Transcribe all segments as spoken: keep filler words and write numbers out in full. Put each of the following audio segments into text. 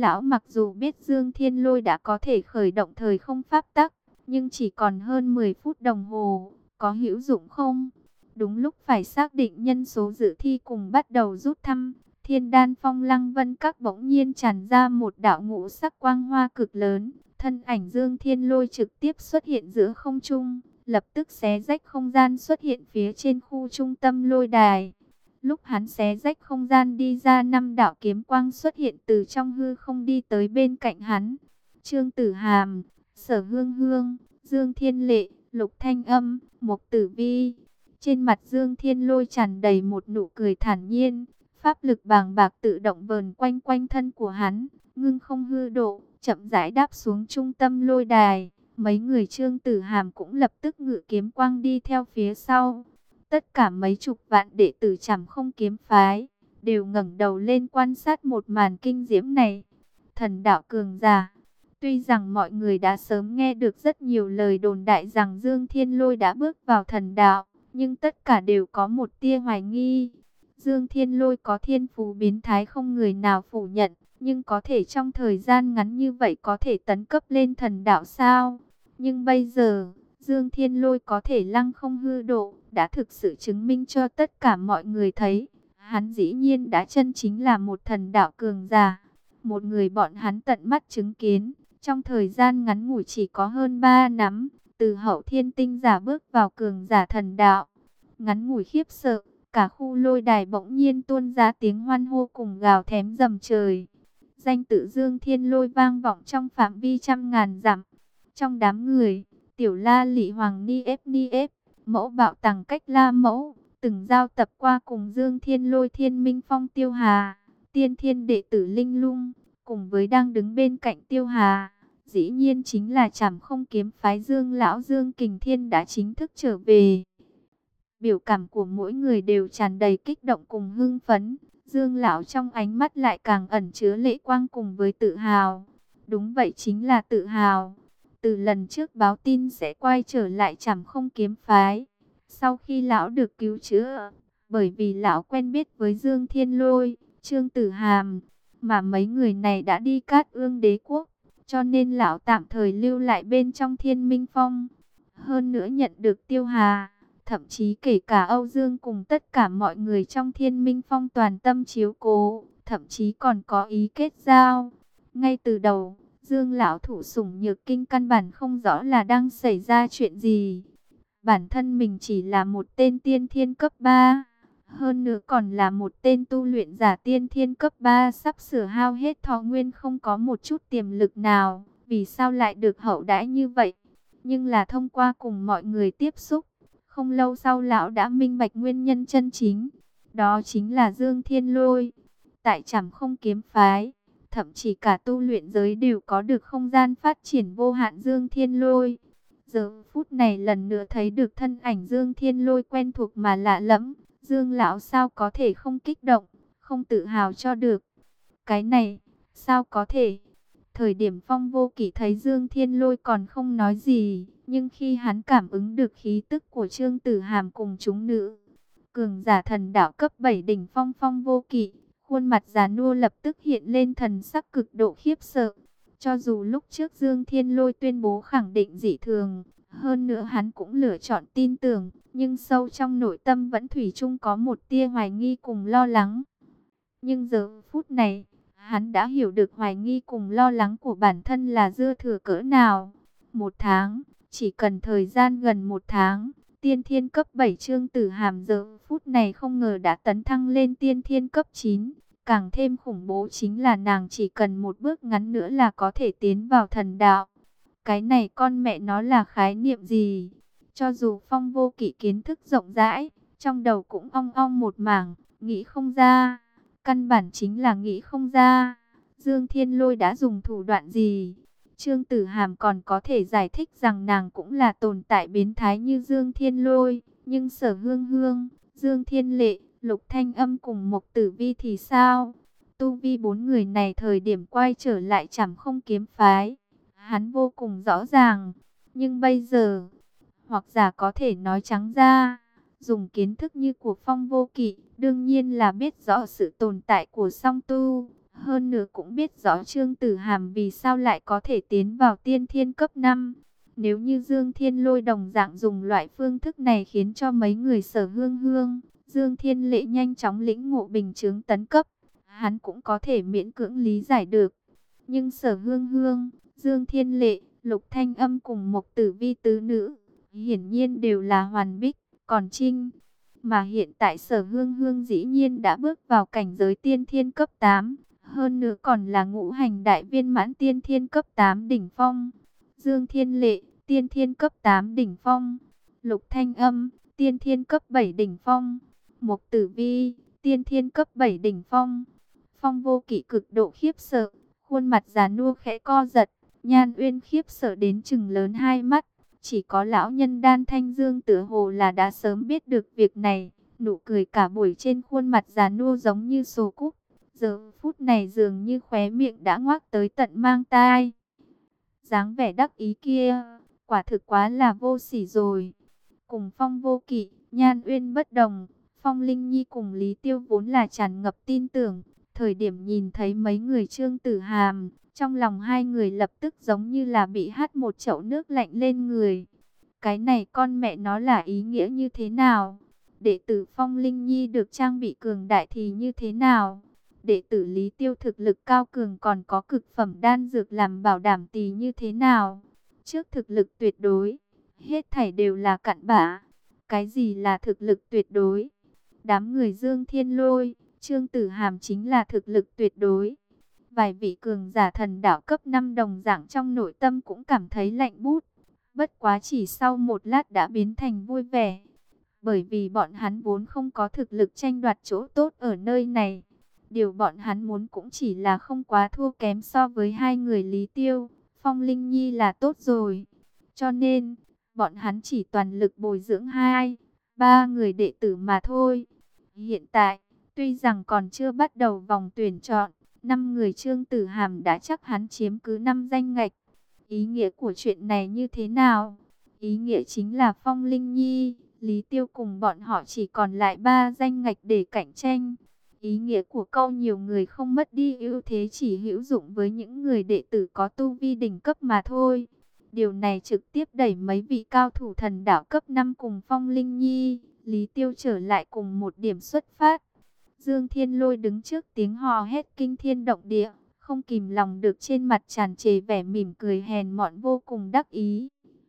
Lão mặc dù biết Dương Thiên Lôi đã có thể khởi động thời không pháp tắc, nhưng chỉ còn hơn mười phút đồng hồ, có hữu dụng không? Đúng lúc phải xác định nhân số dự thi cùng bắt đầu rút thăm, Thiên Đan Phong Lăng Vân Các bỗng nhiên tràn ra một đạo ngũ sắc quang hoa cực lớn, thân ảnh Dương Thiên Lôi trực tiếp xuất hiện giữa không trung, lập tức xé rách không gian xuất hiện phía trên khu trung tâm lôi đài. Lúc hắn xé rách không gian đi ra, năm đạo kiếm quang xuất hiện từ trong hư không đi tới bên cạnh hắn. Trương Tử Hàm, Sở Hương Hương, Dương Thiên Lệ, Lục Thanh Âm, Mộc Tử Vi. Trên mặt Dương Thiên Lôi tràn đầy một nụ cười thản nhiên, pháp lực bàng bạc tự động vờn quanh quanh thân của hắn, ngưng không hư độ, chậm rãi đáp xuống trung tâm lôi đài. Mấy người Trương Tử Hàm cũng lập tức ngự kiếm quang đi theo phía sau. Tất cả mấy chục vạn đệ tử Trảm Không kiếm phái đều ngẩng đầu lên quan sát một màn kinh diễm này. Thần đạo cường giả. Tuy rằng mọi người đã sớm nghe được rất nhiều lời đồn đại rằng Dương Thiên Lôi đã bước vào thần đạo, nhưng tất cả đều có một tia hoài nghi. Dương Thiên Lôi có thiên phú biến thái không người nào phủ nhận, nhưng có thể trong thời gian ngắn như vậy có thể tấn cấp lên thần đạo sao? Nhưng bây giờ, Dương Thiên Lôi có thể lăng không hư độ, đã thực sự chứng minh cho tất cả mọi người thấy, hắn dĩ nhiên đã chân chính là một thần đạo cường giả. Một người bọn hắn tận mắt chứng kiến, trong thời gian ngắn ngủi chỉ có hơn ba năm, từ hậu thiên tinh giả bước vào cường giả thần đạo. Ngắn ngủi khiếp sợ, cả khu lôi đài bỗng nhiên tuôn ra tiếng hoan hô cùng gào thém rầm trời. Danh tự Dương Thiên Lôi vang vọng trong phạm vi trăm ngàn dặm. Trong đám người, Tiểu La Lị Hoàng Ni ép Ni ép, Mẫu Bạo Tằng Cách La Mẫu, từng giao tập qua cùng Dương Thiên Lôi, Thiên Minh Phong, Tiêu Hà, tiên thiên đệ tử Linh Lung, cùng với đang đứng bên cạnh Tiêu Hà, dĩ nhiên chính là Trảm Không kiếm phái Dương lão Dương Kình Thiên đã chính thức trở về. Biểu cảm của mỗi người đều tràn đầy kích động cùng hưng phấn. Dương lão trong ánh mắt lại càng ẩn chứa lệ quang cùng với tự hào. Đúng vậy, chính là tự hào. Từ lần trước báo tin sẽ quay trở lại Trảm Không kiếm phái, sau khi lão được cứu chữa, bởi vì lão quen biết với Dương Thiên Lôi, Trương Tử Hàm, mà mấy người này đã đi Cát Ương Đế quốc, cho nên lão tạm thời lưu lại bên trong Thiên Minh Phong. Hơn nữa nhận được Tiêu Hà, thậm chí kể cả Âu Dương cùng tất cả mọi người trong Thiên Minh Phong toàn tâm chiếu cố, thậm chí còn có ý kết giao. Ngay từ đầu, Dương lão thủ sủng nhược kinh căn bản không rõ là đang xảy ra chuyện gì. Bản thân mình chỉ là một tên tiên thiên cấp ba, hơn nữa còn là một tên tu luyện giả tiên thiên cấp ba sắp sửa hao hết thọ nguyên, không có một chút tiềm lực nào, vì sao lại được hậu đãi như vậy? Nhưng là thông qua cùng mọi người tiếp xúc, không lâu sau lão đã minh bạch nguyên nhân chân chính, đó chính là Dương Thiên Lôi. Tại Trảm Không kiếm phái, thậm chí cả tu luyện giới đều có được không gian phát triển vô hạn Dương Thiên Lôi. Giờ phút này lần nữa thấy được thân ảnh Dương Thiên Lôi quen thuộc mà lạ lẫm, Dương lão sao có thể không kích động, không tự hào cho được. Cái này, sao có thể? Thời điểm Phong Vô Kỵ thấy Dương Thiên Lôi còn không nói gì, nhưng khi hắn cảm ứng được khí tức của Trương Tử Hàm cùng chúng nữ, cường giả thần đạo cấp bảy đỉnh phong Phong Vô Kỵ, khuôn mặt già nua lập tức hiện lên thần sắc cực độ khiếp sợ. Cho dù lúc trước Dương Thiên Lôi tuyên bố khẳng định dị thường, hơn nữa hắn cũng lựa chọn tin tưởng, nhưng sâu trong nội tâm vẫn thủy chung có một tia hoài nghi cùng lo lắng. Nhưng giờ phút này, hắn đã hiểu được hoài nghi cùng lo lắng của bản thân là dư thừa cỡ nào. Một tháng, chỉ cần thời gian gần một tháng, tiên thiên cấp bảy Trương Tử Hàm giờ phút này không ngờ đã tấn thăng lên tiên thiên cấp chín. Càng thêm khủng bố chính là nàng chỉ cần một bước ngắn nữa là có thể tiến vào thần đạo. Cái này con mẹ nó là khái niệm gì? Cho dù Phong Vô Kỵ kiến thức rộng rãi, trong đầu cũng ong ong một mảng, nghĩ không ra. Căn bản chính là nghĩ không ra. Dương Thiên Lôi đã dùng thủ đoạn gì? Trương Tử Hàm còn có thể giải thích rằng nàng cũng là tồn tại biến thái như Dương Thiên Lôi. Nhưng Sở Hương Hương, Dương Thiên Lệ, Lục Thanh Âm cùng Mộc Tử Vi thì sao? Tu vi bốn người này thời điểm quay trở lại Trảm Không kiếm phái, hắn vô cùng rõ ràng. Nhưng bây giờ, hoặc giả có thể nói trắng ra, dùng kiến thức như của Phong Vô Kỵ, đương nhiên là biết rõ sự tồn tại của song tu. Hơn nữa cũng biết rõ Trương Tử Hàm vì sao lại có thể tiến vào tiên thiên cấp năm. Nếu như Dương Thiên Lôi đồng dạng dùng loại phương thức này khiến cho mấy người Sở Hương Hương, Dương Thiên Lệ nhanh chóng lĩnh ngộ bình chướng tấn cấp, hắn cũng có thể miễn cưỡng lý giải được. Nhưng Sở Hương Hương, Dương Thiên Lệ, Lục Thanh Âm cùng Mộc Tử Vi tứ nữ, hiển nhiên đều là hoàn bích, còn Trinh. Mà hiện tại Sở Hương Hương dĩ nhiên đã bước vào cảnh giới tiên thiên cấp tám, hơn nữa còn là ngũ hành đại viên mãn tiên thiên cấp tám đỉnh phong. Dương Thiên Lệ, tiên thiên cấp tám đỉnh phong. Lục Thanh Âm, tiên thiên cấp bảy đỉnh phong. Mộc Tử Vi, tiên thiên cấp bảy đỉnh phong. Phong Vô Kỵ cực độ khiếp sợ, khuôn mặt già nua khẽ co giật. Nhan Uyên khiếp sợ đến trừng lớn hai mắt. Chỉ có lão nhân Đan Thanh Dương tựa hồ là đã sớm biết được việc này. Nụ cười cả buổi trên khuôn mặt già nua giống như sồ cúc. Giờ phút này dường như khóe miệng đã ngoác tới tận mang tai. Dáng vẻ đắc ý kia, quả thực quá là vô sỉ rồi. Cùng Phong Vô Kỵ, Nhan Uyên bất đồng, Phong Linh Nhi cùng Lý Tiêu vốn là tràn ngập tin tưởng. Thời điểm nhìn thấy mấy người Trương Tử Hàm, trong lòng hai người lập tức giống như là bị hắt một chậu nước lạnh lên người. Cái này con mẹ nó là ý nghĩa như thế nào? Đệ tử Phong Linh Nhi được trang bị cường đại thì như thế nào? Đệ tử Lý Tiêu thực lực cao cường còn có cực phẩm đan dược làm bảo đảm thì như thế nào? Trước thực lực tuyệt đối, hết thảy đều là cặn bã. Cái gì là thực lực tuyệt đối? Đám người Dương Thiên Lôi, Trương Tử Hàm chính là thực lực tuyệt đối. Vài vị cường giả thần đạo cấp năm đồng dạng trong nội tâm cũng cảm thấy lạnh bút. Bất quá chỉ sau một lát đã biến thành vui vẻ. Bởi vì bọn hắn vốn không có thực lực tranh đoạt chỗ tốt ở nơi này. Điều bọn hắn muốn cũng chỉ là không quá thua kém so với hai người Lý Tiêu, Phong Linh Nhi là tốt rồi. Cho nên, bọn hắn chỉ toàn lực bồi dưỡng hai, ba người đệ tử mà thôi. Hiện tại, tuy rằng còn chưa bắt đầu vòng tuyển chọn, năm người Trương Tử Hàm đã chắc hắn chiếm cứ năm danh ngạch. Ý nghĩa của chuyện này như thế nào? Ý nghĩa chính là Phong Linh Nhi, Lý Tiêu cùng bọn họ chỉ còn lại ba danh ngạch để cạnh tranh. Ý nghĩa của câu nhiều người không mất đi ưu thế chỉ hữu dụng với những người đệ tử có tu vi đỉnh cấp mà thôi. Điều này trực tiếp đẩy mấy vị cao thủ thần đạo cấp năm cùng Phong Linh Nhi, Lý Tiêu trở lại cùng một điểm xuất phát. Dương Thiên Lôi đứng trước tiếng hò hét kinh thiên động địa, không kìm lòng được trên mặt tràn trề vẻ mỉm cười hèn mọn vô cùng đắc ý.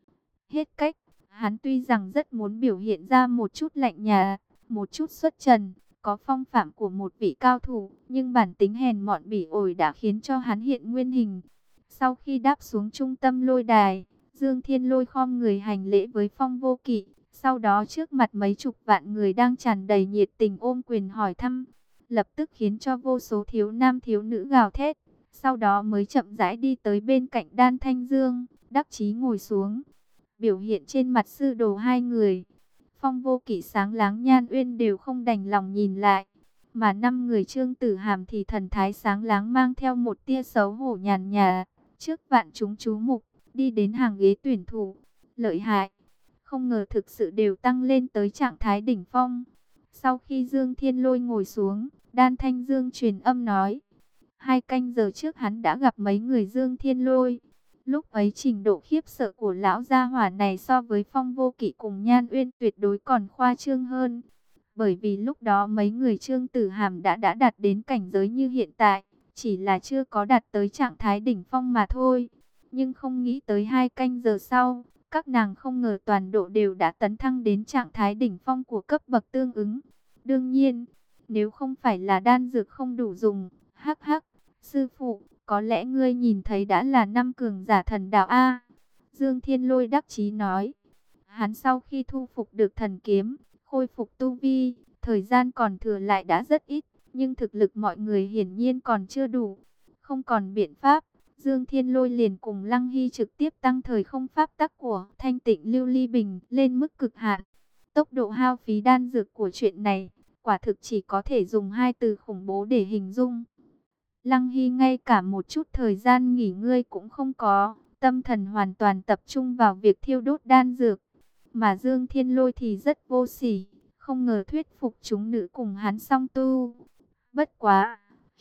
Hết cách, hắn tuy rằng rất muốn biểu hiện ra một chút lạnh nhạt, một chút xuất trần, có phong phạm của một vị cao thủ, nhưng bản tính hèn mọn bỉ ổi đã khiến cho hắn hiện nguyên hình. Sau khi đáp xuống trung tâm lôi đài, Dương Thiên Lôi khom người hành lễ với Phong Vô Kỵ, sau đó trước mặt mấy chục vạn người đang tràn đầy nhiệt tình ôm quyền hỏi thăm, lập tức khiến cho vô số thiếu nam thiếu nữ gào thét, sau đó mới chậm rãi đi tới bên cạnh Đan Thanh Dương, đắc chí ngồi xuống. Biểu hiện trên mặt sư đồ hai người, Phong Vô Kỵ sáng láng Nhan Uyên đều không đành lòng nhìn lại, mà năm người Trương Tử Hàm thì thần thái sáng láng mang theo một tia xấu hổ nhàn nhạt, trước vạn chúng chú mục, đi đến hàng ghế tuyển thủ. Lợi hại, không ngờ thực sự đều tăng lên tới trạng thái đỉnh phong. Sau khi Dương Thiên Lôi ngồi xuống, Đan Thanh Dương truyền âm nói, hai canh giờ trước hắn đã gặp mấy người Dương Thiên Lôi. Lúc ấy trình độ khiếp sợ của lão gia hỏa này so với Phong Vô Kỵ cùng Nhan Uyên tuyệt đối còn khoa trương hơn. Bởi vì lúc đó mấy người Trương Tử Hàm đã đã đạt đến cảnh giới như hiện tại, chỉ là chưa có đạt tới trạng thái đỉnh phong mà thôi. Nhưng không nghĩ tới hai canh giờ sau, các nàng không ngờ toàn độ đều đã tấn thăng đến trạng thái đỉnh phong của cấp bậc tương ứng. Đương nhiên, nếu không phải là đan dược không đủ dùng, hắc hắc, sư phụ, có lẽ ngươi nhìn thấy đã là năm cường giả thần đạo A. Dương Thiên Lôi đắc chí nói, hắn sau khi thu phục được thần kiếm, khôi phục tu vi, thời gian còn thừa lại đã rất ít, nhưng thực lực mọi người hiển nhiên còn chưa đủ. Không còn biện pháp, Dương Thiên Lôi liền cùng Lăng Hy trực tiếp tăng thời không pháp tắc của Thanh Tịnh Lưu Ly Bình lên mức cực hạn. Tốc độ hao phí đan dược của chuyện này, quả thực chỉ có thể dùng hai từ khủng bố để hình dung. Lăng Hy ngay cả một chút thời gian nghỉ ngơi cũng không có, tâm thần hoàn toàn tập trung vào việc thiêu đốt đan dược. Mà Dương Thiên Lôi thì rất vô sỉ, không ngờ thuyết phục chúng nữ cùng hắn song tu. Bất quá,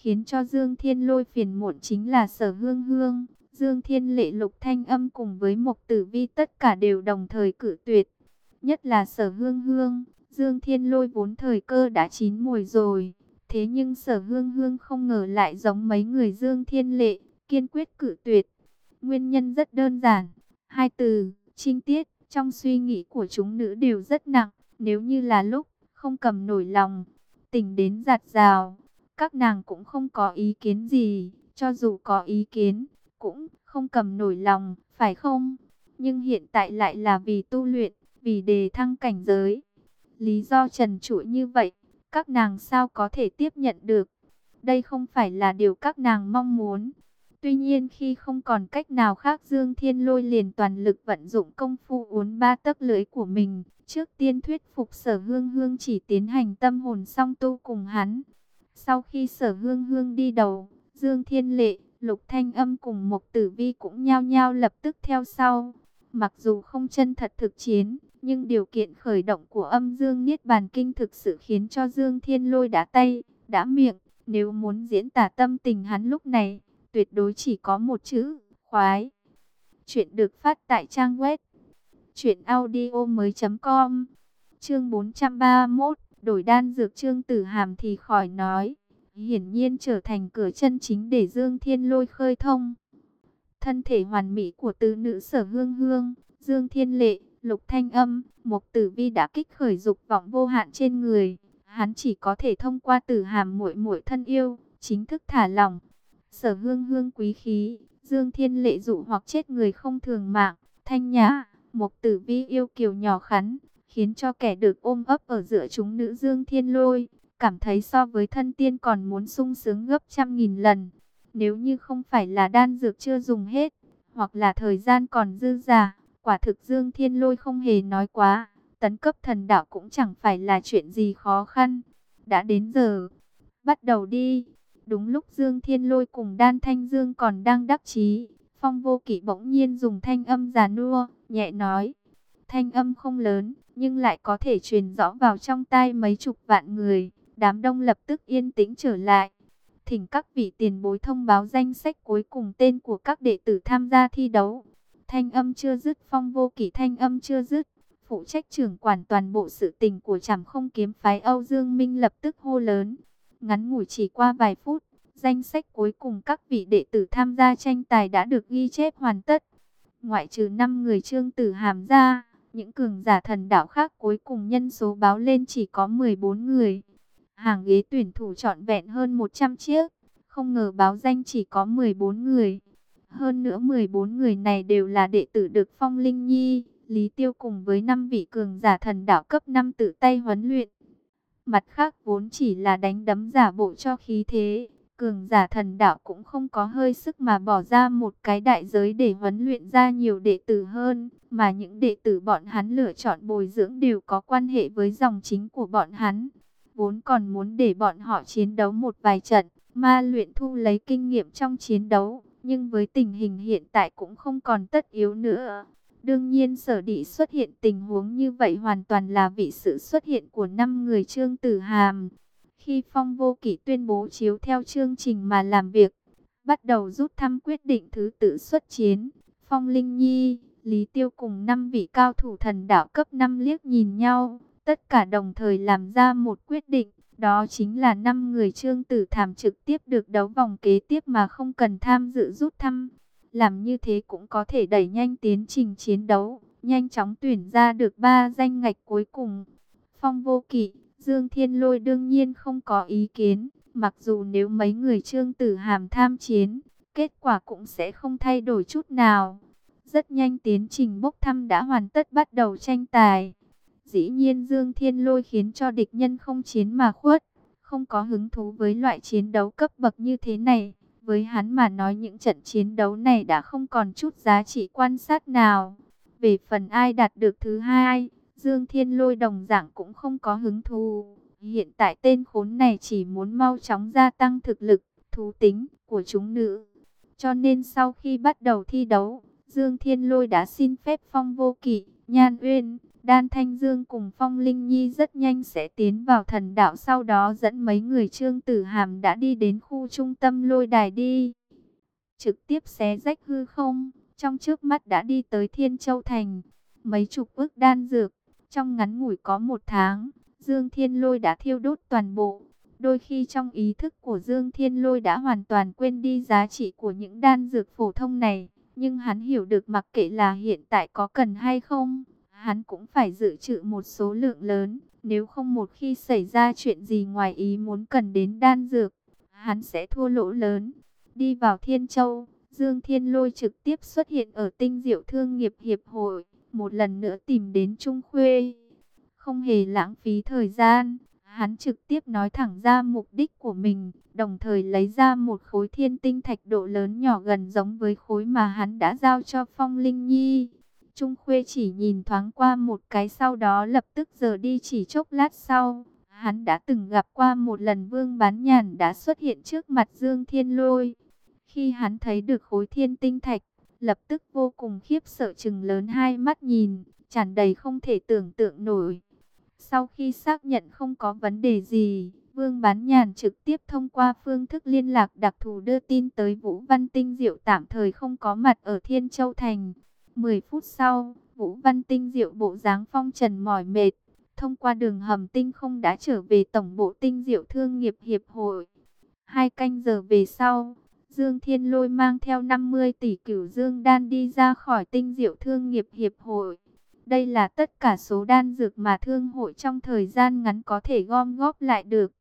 Khiến cho Dương Thiên Lôi phiền muộn chính là Sở Hương Hương, Dương Thiên Lệ, Lục Thanh Âm cùng với Mộc Tử Vi tất cả đều đồng thời cự tuyệt. Nhất là Sở Hương Hương, Dương Thiên Lôi vốn thời cơ đã chín mùi rồi. Thế nhưng Sở Hương Hương không ngờ lại giống mấy người Dương Thiên Lệ, kiên quyết cự tuyệt. Nguyên nhân rất đơn giản, hai từ, trinh tiết, trong suy nghĩ của chúng nữ đều rất nặng. Nếu như là lúc không cầm nổi lòng, tình đến giạt rào, các nàng cũng không có ý kiến gì, cho dù có ý kiến, cũng không cầm nổi lòng, phải không? Nhưng hiện tại lại là vì tu luyện, vì đề thăng cảnh giới. Lý do trần trụi như vậy, các nàng sao có thể tiếp nhận được? Đây không phải là điều các nàng mong muốn. Tuy nhiên khi không còn cách nào khác, Dương Thiên Lôi liền toàn lực vận dụng công phu uốn ba tấc lưỡi của mình. Trước tiên thuyết phục Sở Hương Hương chỉ tiến hành tâm hồn song tu cùng hắn. Sau khi Sở Hương Hương đi đầu, Dương Thiên Lệ, Lục Thanh Âm cùng Mộc Tử Vi cũng nhao nhao lập tức theo sau. Mặc dù không chân thật thực chiến, nhưng điều kiện khởi động của Âm Dương Niết Bàn Kinh thực sự khiến cho Dương Thiên Lôi đã tay, đã miệng. Nếu muốn diễn tả tâm tình hắn lúc này, tuyệt đối chỉ có một chữ, khoái. Chuyện được phát tại trang web truyện audio mới chấm com. Chương bốn trăm ba mươi mốt, đổi đan dược. Trương Tử Hàm thì khỏi nói, hiển nhiên trở thành cửa chân chính để Dương Thiên Lôi khơi thông. Thân thể hoàn mỹ của tứ nữ Sở Hương Hương, Dương Thiên Lệ, Lục Thanh Âm, Mộc Tử Vi đã kích khởi dục vọng vô hạn trên người. Hắn chỉ có thể thông qua Tử Hàm muội muội thân yêu, chính thức thả lỏng. Sở Hương Hương quý khí, Dương Thiên Lệ dụ hoặc chết người không thường mạng, thanh nhã, Mộc Tử Vi yêu kiều nhỏ khắn, khiến cho kẻ được ôm ấp ở giữa chúng nữ Dương Thiên Lôi cảm thấy so với thân tiên còn muốn sung sướng gấp trăm nghìn lần. Nếu như không phải là đan dược chưa dùng hết, hoặc là thời gian còn dư dả, quả thực Dương Thiên Lôi không hề nói quá, tấn cấp thần đạo cũng chẳng phải là chuyện gì khó khăn. Đã đến giờ, bắt đầu đi. Đúng lúc Dương Thiên Lôi cùng Đan Thanh Dương còn đang đắc chí, Phong Vô Kỵ bỗng nhiên dùng thanh âm già nua, nhẹ nói. Thanh âm không lớn, nhưng lại có thể truyền rõ vào trong tai mấy chục vạn người. Đám đông lập tức yên tĩnh trở lại. Thỉnh các vị tiền bối thông báo danh sách cuối cùng tên của các đệ tử tham gia thi đấu. Thanh âm chưa dứt, Phong Vô Kỵ thanh âm chưa dứt, phụ trách trưởng quản toàn bộ sự tình của Trảm Không Kiếm phái Âu Dương Minh lập tức hô lớn. Ngắn ngủi chỉ qua vài phút, danh sách cuối cùng các vị đệ tử tham gia tranh tài đã được ghi chép hoàn tất. Ngoại trừ năm người Trương Tử Hàm ra, những cường giả thần đạo khác cuối cùng nhân số báo lên chỉ có mười bốn người. Hàng ghế tuyển thủ trọn vẹn hơn một trăm chiếc, không ngờ báo danh chỉ có mười bốn người. Hơn nữa mười bốn người này đều là đệ tử được Phong Linh Nhi, Lý Tiêu cùng với năm vị cường giả thần đạo cấp năm tự tay huấn luyện. Mặt khác vốn chỉ là đánh đấm giả bộ cho khí thế, cường giả thần đạo cũng không có hơi sức mà bỏ ra một cái đại giới để huấn luyện ra nhiều đệ tử hơn, mà những đệ tử bọn hắn lựa chọn bồi dưỡng đều có quan hệ với dòng chính của bọn hắn. Vốn còn muốn để bọn họ chiến đấu một vài trận, ma luyện thu lấy kinh nghiệm trong chiến đấu, nhưng với tình hình hiện tại cũng không còn tất yếu nữa. Đương nhiên sở dĩ xuất hiện tình huống như vậy hoàn toàn là vì sự xuất hiện của năm người Trương Tử Hàm. Khi Phong Vô Kỵ tuyên bố chiếu theo chương trình mà làm việc, bắt đầu rút thăm quyết định thứ tự xuất chiến, Phong Linh Nhi, Lý Tiêu cùng năm vị cao thủ thần đạo cấp năm liếc nhìn nhau, tất cả đồng thời làm ra một quyết định, đó chính là năm người Trương Tử Hàm trực tiếp được đấu vòng kế tiếp mà không cần tham dự rút thăm. Làm như thế cũng có thể đẩy nhanh tiến trình chiến đấu, nhanh chóng tuyển ra được ba danh ngạch cuối cùng. Phong Vô Kỵ, Dương Thiên Lôi đương nhiên không có ý kiến, mặc dù nếu mấy người Trương Tử Hàm tham chiến, kết quả cũng sẽ không thay đổi chút nào. Rất nhanh tiến trình bốc thăm đã hoàn tất, bắt đầu tranh tài. Dĩ nhiên Dương Thiên Lôi khiến cho địch nhân không chiến mà khuất, không có hứng thú với loại chiến đấu cấp bậc như thế này. Với hắn mà nói những trận chiến đấu này đã không còn chút giá trị quan sát nào. Về phần ai đạt được thứ hai, Dương Thiên Lôi đồng dạng cũng không có hứng thú. Hiện tại tên khốn này chỉ muốn mau chóng gia tăng thực lực, thú tính của chúng nữ. Cho nên sau khi bắt đầu thi đấu, Dương Thiên Lôi đã xin phép Phong Vô Kỵ, Nhan Uyên, Đan Thanh Dương cùng Phong Linh Nhi rất nhanh sẽ tiến vào thần đạo, sau đó dẫn mấy người Trương Tử Hàm đã đi đến khu trung tâm lôi đài đi. Trực tiếp xé rách hư không, trong trước mắt đã đi tới Thiên Châu Thành. Mấy chục ức đan dược, trong ngắn ngủi có một tháng, Dương Thiên Lôi đã thiêu đốt toàn bộ. Đôi khi trong ý thức của Dương Thiên Lôi đã hoàn toàn quên đi giá trị của những đan dược phổ thông này. Nhưng hắn hiểu được mặc kệ là hiện tại có cần hay không, hắn cũng phải dự trữ một số lượng lớn. Nếu không một khi xảy ra chuyện gì ngoài ý muốn cần đến đan dược, hắn sẽ thua lỗ lớn. Đi vào Thiên Châu, Dương Thiên Lôi trực tiếp xuất hiện ở Tinh Diệu Thương nghiệp Hiệp hội, một lần nữa tìm đến Trung Khuê. Không hề lãng phí thời gian, hắn trực tiếp nói thẳng ra mục đích của mình, đồng thời lấy ra một khối thiên tinh thạch độ lớn nhỏ gần giống với khối mà hắn đã giao cho Phong Linh Nhi. Trung Khuê chỉ nhìn thoáng qua một cái, sau đó lập tức rời đi. Chỉ chốc lát sau, hắn đã từng gặp qua một lần Vương Bán Nhàn đã xuất hiện trước mặt Dương Thiên Lôi. Khi hắn thấy được khối thiên tinh thạch, lập tức vô cùng khiếp sợ, trừng lớn hai mắt nhìn, tràn đầy không thể tưởng tượng nổi. Sau khi xác nhận không có vấn đề gì, Vương Bán Nhàn trực tiếp thông qua phương thức liên lạc đặc thù đưa tin tới Vũ Văn Tinh Diệu tạm thời không có mặt ở Thiên Châu Thành. mười phút sau, Vũ Văn Tinh Diệu bộ dáng phong trần mỏi mệt, thông qua đường hầm tinh không đã trở về tổng bộ Tinh Diệu Thương nghiệp Hiệp hội. Hai canh giờ về sau, Dương Thiên Lôi mang theo năm mươi tỷ cửu dương đan đi ra khỏi Tinh Diệu Thương nghiệp Hiệp hội. Đây là tất cả số đan dược mà thương hội trong thời gian ngắn có thể gom góp lại được.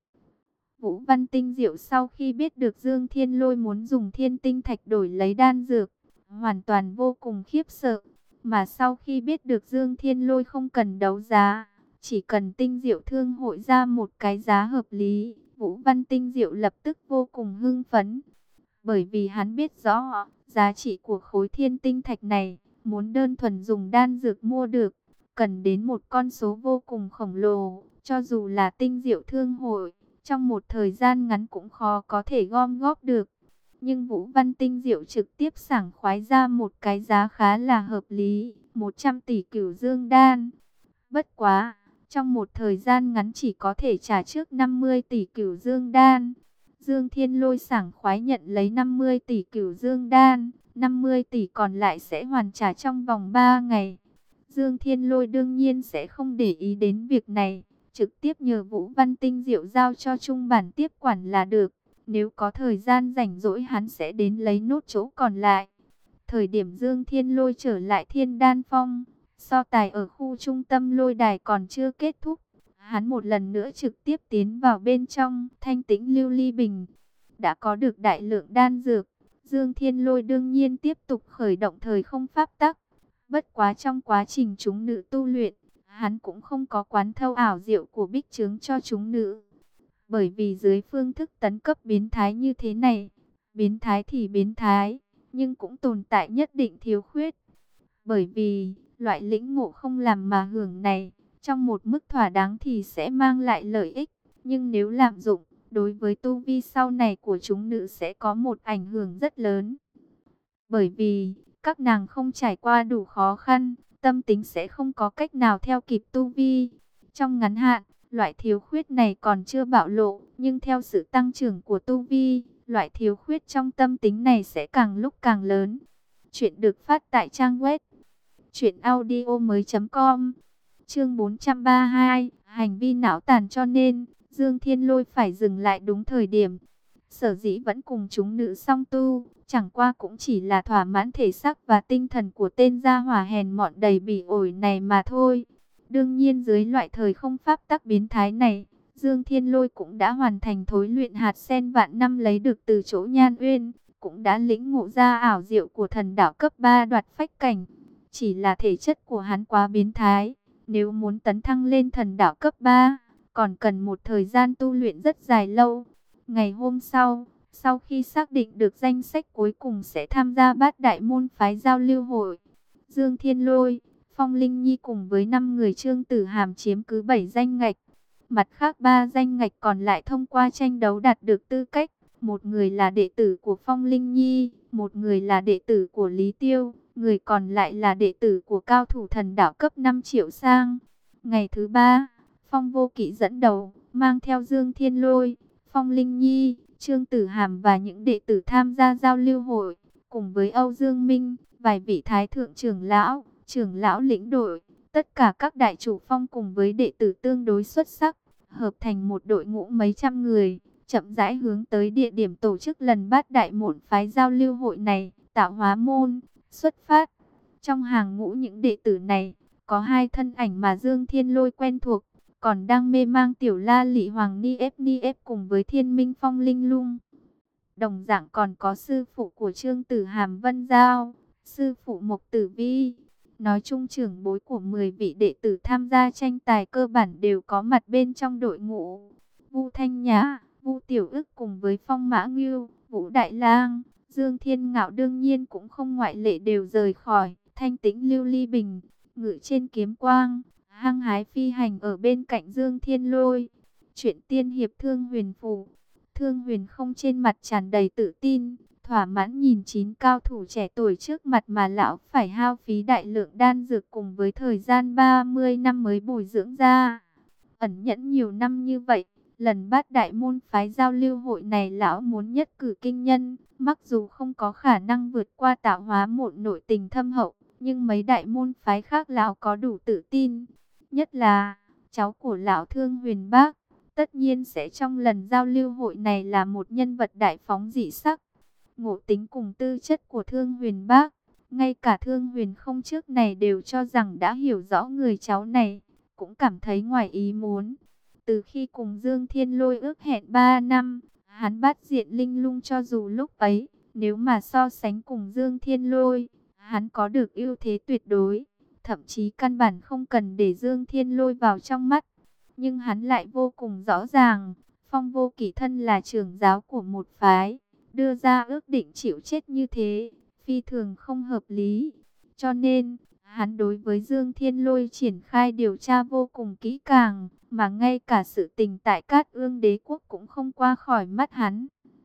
Vũ Văn Tinh Diệu sau khi biết được Dương Thiên Lôi muốn dùng thiên tinh thạch đổi lấy đan dược, hoàn toàn vô cùng khiếp sợ. Mà sau khi biết được Dương Thiên Lôi không cần đấu giá, chỉ cần Tinh Diệu Thương hội ra một cái giá hợp lý, Vũ Văn Tinh Diệu lập tức vô cùng hưng phấn. Bởi vì hắn biết rõ giá trị của khối thiên tinh thạch này, muốn đơn thuần dùng đan dược mua được, cần đến một con số vô cùng khổng lồ. Cho dù là Tinh Diệu Thương hội, trong một thời gian ngắn cũng khó có thể gom góp được. Nhưng Vũ Văn Tinh Diệu trực tiếp sảng khoái ra một cái giá khá là hợp lý, một trăm tỷ cửu dương đan. Bất quá, trong một thời gian ngắn chỉ có thể trả trước năm mươi tỷ cửu dương đan. Dương Thiên Lôi sảng khoái nhận lấy năm mươi tỷ cửu dương đan, năm mươi tỷ còn lại sẽ hoàn trả trong vòng ba ngày. Dương Thiên Lôi đương nhiên sẽ không để ý đến việc này, trực tiếp nhờ Vũ Văn Tinh Diệu giao cho trung bản tiếp quản là được. Nếu có thời gian rảnh rỗi hắn sẽ đến lấy nốt chỗ còn lại. Thời điểm Dương Thiên Lôi trở lại Thiên Đan Phong, so tài ở khu trung tâm lôi đài còn chưa kết thúc. Hắn một lần nữa trực tiếp tiến vào bên trong thanh tĩnh lưu ly bình. Đã có được đại lượng đan dược, Dương Thiên Lôi đương nhiên tiếp tục khởi động thời không pháp tắc. Bất quá trong quá trình chúng nữ tu luyện, hắn cũng không có quán thâu ảo diệu của bích trướng cho chúng nữ. Bởi vì dưới phương thức tấn cấp biến thái như thế này, biến thái thì biến thái, nhưng cũng tồn tại nhất định thiếu khuyết. Bởi vì, loại lĩnh ngộ không làm mà hưởng này, trong một mức thỏa đáng thì sẽ mang lại lợi ích. Nhưng nếu lạm dụng, đối với tu vi sau này của chúng nữ sẽ có một ảnh hưởng rất lớn. Bởi vì, các nàng không trải qua đủ khó khăn, tâm tính sẽ không có cách nào theo kịp tu vi. Trong ngắn hạn, loại thiếu khuyết này còn chưa bạo lộ, nhưng theo sự tăng trưởng của tu vi, loại thiếu khuyết trong tâm tính này sẽ càng lúc càng lớn. Chuyện được phát tại trang web truyện audio mới chấm com. Chương bốn trăm ba mươi hai, hành vi não tàn, cho nên Dương Thiên Lôi phải dừng lại đúng thời điểm. Sở dĩ vẫn cùng chúng nữ song tu, chẳng qua cũng chỉ là thỏa mãn thể xác và tinh thần của tên gia hỏa hèn mọn đầy bỉ ổi này mà thôi. Đương nhiên dưới loại thời không pháp tắc biến thái này, Dương Thiên Lôi cũng đã hoàn thành thối luyện hạt sen vạn năm lấy được từ chỗ Nhan Uyên, cũng đã lĩnh ngộ ra ảo diệu của thần đạo cấp ba đoạt phách cảnh. Chỉ là thể chất của hắn quá biến thái, nếu muốn tấn thăng lên thần đạo cấp ba, còn cần một thời gian tu luyện rất dài lâu. Ngày hôm sau, sau khi xác định được danh sách cuối cùng sẽ tham gia bát đại môn phái giao lưu hội, Dương Thiên Lôi, Phong Linh Nhi cùng với năm người Trương Tử Hàm chiếm cứ bảy danh ngạch. Mặt khác ba danh ngạch còn lại thông qua tranh đấu đạt được tư cách. Một người là đệ tử của Phong Linh Nhi, một người là đệ tử của Lý Tiêu, người còn lại là đệ tử của cao thủ thần đạo cấp năm Triệu Sang. Ngày thứ ba, Phong Vô Kỵ dẫn đầu, mang theo Dương Thiên Lôi, Phong Linh Nhi, Trương Tử Hàm và những đệ tử tham gia giao lưu hội, cùng với Âu Dương Minh, vài vị thái thượng trưởng lão, trưởng lão lĩnh đội, tất cả các đại chủ phong cùng với đệ tử tương đối xuất sắc, hợp thành một đội ngũ mấy trăm người, chậm rãi hướng tới địa điểm tổ chức lần bát đại môn phái giao lưu hội này, Tạo Hóa Môn, xuất phát. Trong hàng ngũ những đệ tử này, có hai thân ảnh mà Dương Thiên Lôi quen thuộc, còn đang mê mang Tiểu La Lị Hoàng Ni Ép Ni Ép cùng với Thiên Minh Phong Linh Lung. Đồng dạng còn có sư phụ của Trương Tử Hàm Vân Giao, sư phụ Mộc Tử Vi. Nói chung trưởng bối của mười vị đệ tử tham gia tranh tài cơ bản đều có mặt bên trong đội ngũ. Vu Thanh Nhã, Vu Tiểu Ức cùng với Phong Mã Ngưu, Vũ Đại Lang, Dương Thiên Ngạo đương nhiên cũng không ngoại lệ đều rời khỏi. Thanh Tĩnh Lưu Ly Bình, ngự trên kiếm quang, hăng hái phi hành ở bên cạnh Dương Thiên Lôi. Chuyện tiên hiệp Thương Huyền Phù. Thương Huyền không trên mặt tràn đầy tự tin, thỏa mãn nhìn chín cao thủ trẻ tuổi trước mặt mà lão phải hao phí đại lượng đan dược cùng với thời gian ba mươi năm mới bồi dưỡng ra. Ẩn nhẫn nhiều năm như vậy, lần bát đại môn phái giao lưu hội này lão muốn nhất cử kinh nhân, mặc dù không có khả năng vượt qua Tạo Hóa Môn nội tình thâm hậu, nhưng mấy đại môn phái khác lão có đủ tự tin. Nhất là cháu của lão Thương Huyền Bác, tất nhiên sẽ trong lần giao lưu hội này là một nhân vật đại phóng dị sắc. Ngộ tính cùng tư chất của Thương Huyền Bác, ngay cả Thương Huyền không trước này đều cho rằng đã hiểu rõ người cháu này, cũng cảm thấy ngoài ý muốn. Từ khi cùng Dương Thiên Lôi ước hẹn ba năm, hắn bắt diện Linh Lung, cho dù lúc ấy, nếu mà so sánh cùng Dương Thiên Lôi, hắn có được ưu thế tuyệt đối, thậm chí căn bản không cần để Dương Thiên Lôi vào trong mắt. Nhưng hắn lại vô cùng rõ ràng, Phong Vô Kỵ thân là trưởng giáo của một phái, đưa ra ước định chịu chết như thế, phi thường không hợp lý. Cho nên, hắn đối với Dương Thiên Lôi triển khai điều tra vô cùng kỹ càng, mà ngay cả sự tình tại Cát Ương Đế Quốc cũng không qua khỏi mắt hắn.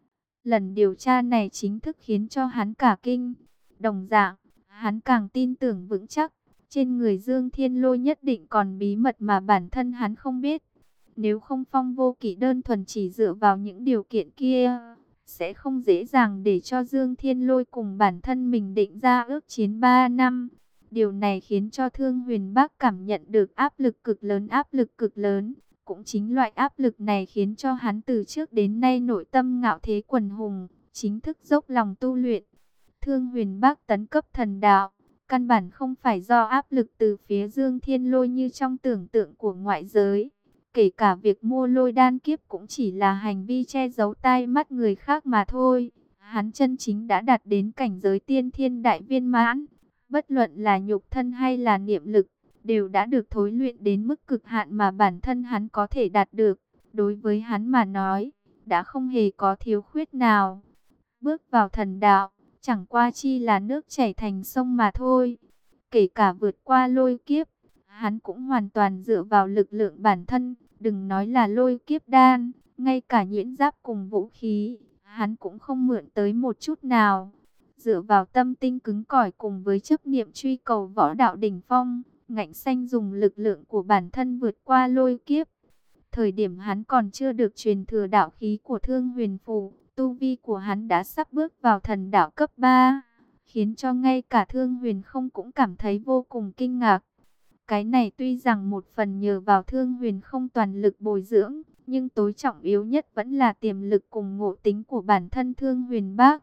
Lần điều tra này chính thức khiến cho hắn cả kinh. Đồng dạng, hắn càng tin tưởng vững chắc, trên người Dương Thiên Lôi nhất định còn bí mật mà bản thân hắn không biết. Nếu không Phong Vô Kỵ đơn thuần chỉ dựa vào những điều kiện kia, sẽ không dễ dàng để cho Dương Thiên Lôi cùng bản thân mình định ra ước chiến ba năm. Điều này khiến cho Thương Huyền Bác cảm nhận được áp lực cực lớn, áp lực cực lớn. Cũng chính loại áp lực này khiến cho hắn từ trước đến nay nội tâm ngạo thế quần hùng, chính thức dốc lòng tu luyện. Thương Huyền Bác tấn cấp thần đạo, căn bản không phải do áp lực từ phía Dương Thiên Lôi như trong tưởng tượng của ngoại giới. Kể cả việc mua lôi đan kiếp cũng chỉ là hành vi che giấu tai mắt người khác mà thôi. Hắn chân chính đã đạt đến cảnh giới tiên thiên đại viên mãn. Bất luận là nhục thân hay là niệm lực, đều đã được thối luyện đến mức cực hạn mà bản thân hắn có thể đạt được. Đối với hắn mà nói, đã không hề có thiếu khuyết nào. Bước vào thần đạo, chẳng qua chi là nước chảy thành sông mà thôi. Kể cả vượt qua lôi kiếp, hắn cũng hoàn toàn dựa vào lực lượng bản thân. Đừng nói là lôi kiếp đan, ngay cả nhuyễn giáp cùng vũ khí, hắn cũng không mượn tới một chút nào. Dựa vào tâm tinh cứng cỏi cùng với chấp niệm truy cầu võ đạo đỉnh phong, ngạnh xanh dùng lực lượng của bản thân vượt qua lôi kiếp. Thời điểm hắn còn chưa được truyền thừa đạo khí của Thương Huyền Phù, tu vi của hắn đã sắp bước vào thần đạo cấp ba, khiến cho ngay cả Thương Huyền không cũng cảm thấy vô cùng kinh ngạc. Cái này tuy rằng một phần nhờ vào Thương Huyền không toàn lực bồi dưỡng, nhưng tối trọng yếu nhất vẫn là tiềm lực cùng ngộ tính của bản thân Thương Huyền Bác.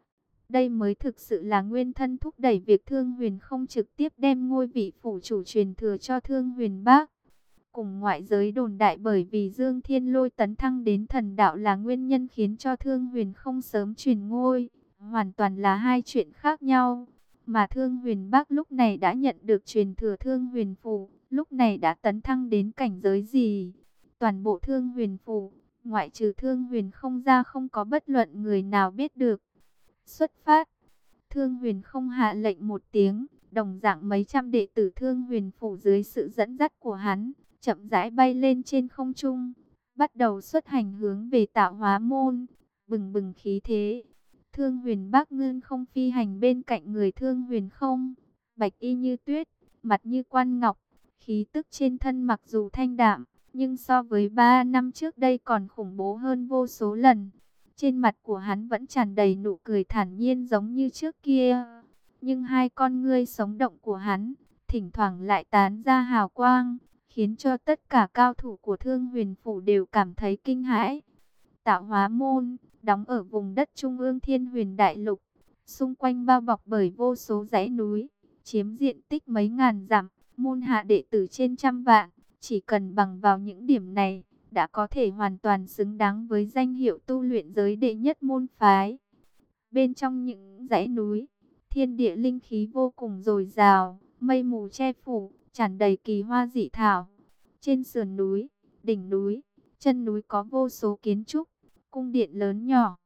Đây mới thực sự là nguyên thân thúc đẩy việc Thương Huyền không trực tiếp đem ngôi vị phủ chủ truyền thừa cho Thương Huyền Bác. Cùng ngoại giới đồn đại bởi vì Dương Thiên Lôi tấn thăng đến thần đạo là nguyên nhân khiến cho Thương Huyền không sớm truyền ngôi, hoàn toàn là hai chuyện khác nhau. Mà Thương Huyền Bác lúc này đã nhận được truyền thừa Thương Huyền Phù, lúc này đã tấn thăng đến cảnh giới gì? Toàn bộ Thương Huyền Phù, ngoại trừ Thương Huyền không ra không có bất luận người nào biết được. Xuất phát, Thương Huyền không hạ lệnh một tiếng, đồng dạng mấy trăm đệ tử Thương Huyền Phủ dưới sự dẫn dắt của hắn, chậm rãi bay lên trên không trung, bắt đầu xuất hành hướng về Tạo Hóa Môn, bừng bừng khí thế. Thương Huyền Bác Ngân không phi hành bên cạnh người Thương Huyền không, bạch y như tuyết, mặt như quan ngọc, khí tức trên thân mặc dù thanh đạm, nhưng so với ba năm trước đây còn khủng bố hơn vô số lần. Trên mặt của hắn vẫn tràn đầy nụ cười thản nhiên giống như trước kia, nhưng hai con ngươi sống động của hắn thỉnh thoảng lại tán ra hào quang, khiến cho tất cả cao thủ của Thương Huyền Phủ đều cảm thấy kinh hãi. Tạo Hóa Môn đóng ở vùng đất trung ương Thiên Huyền Đại Lục, xung quanh bao bọc bởi vô số dãy núi, chiếm diện tích mấy ngàn dặm, môn hạ đệ tử trên trăm vạn. Chỉ cần bằng vào những điểm này, đã có thể hoàn toàn xứng đáng với danh hiệu tu luyện giới đệ nhất môn phái. Bên trong những dãy núi, thiên địa linh khí vô cùng dồi dào, mây mù che phủ, tràn đầy kỳ hoa dị thảo. Trên sườn núi, đỉnh núi, chân núi có vô số kiến trúc, cung điện lớn nhỏ.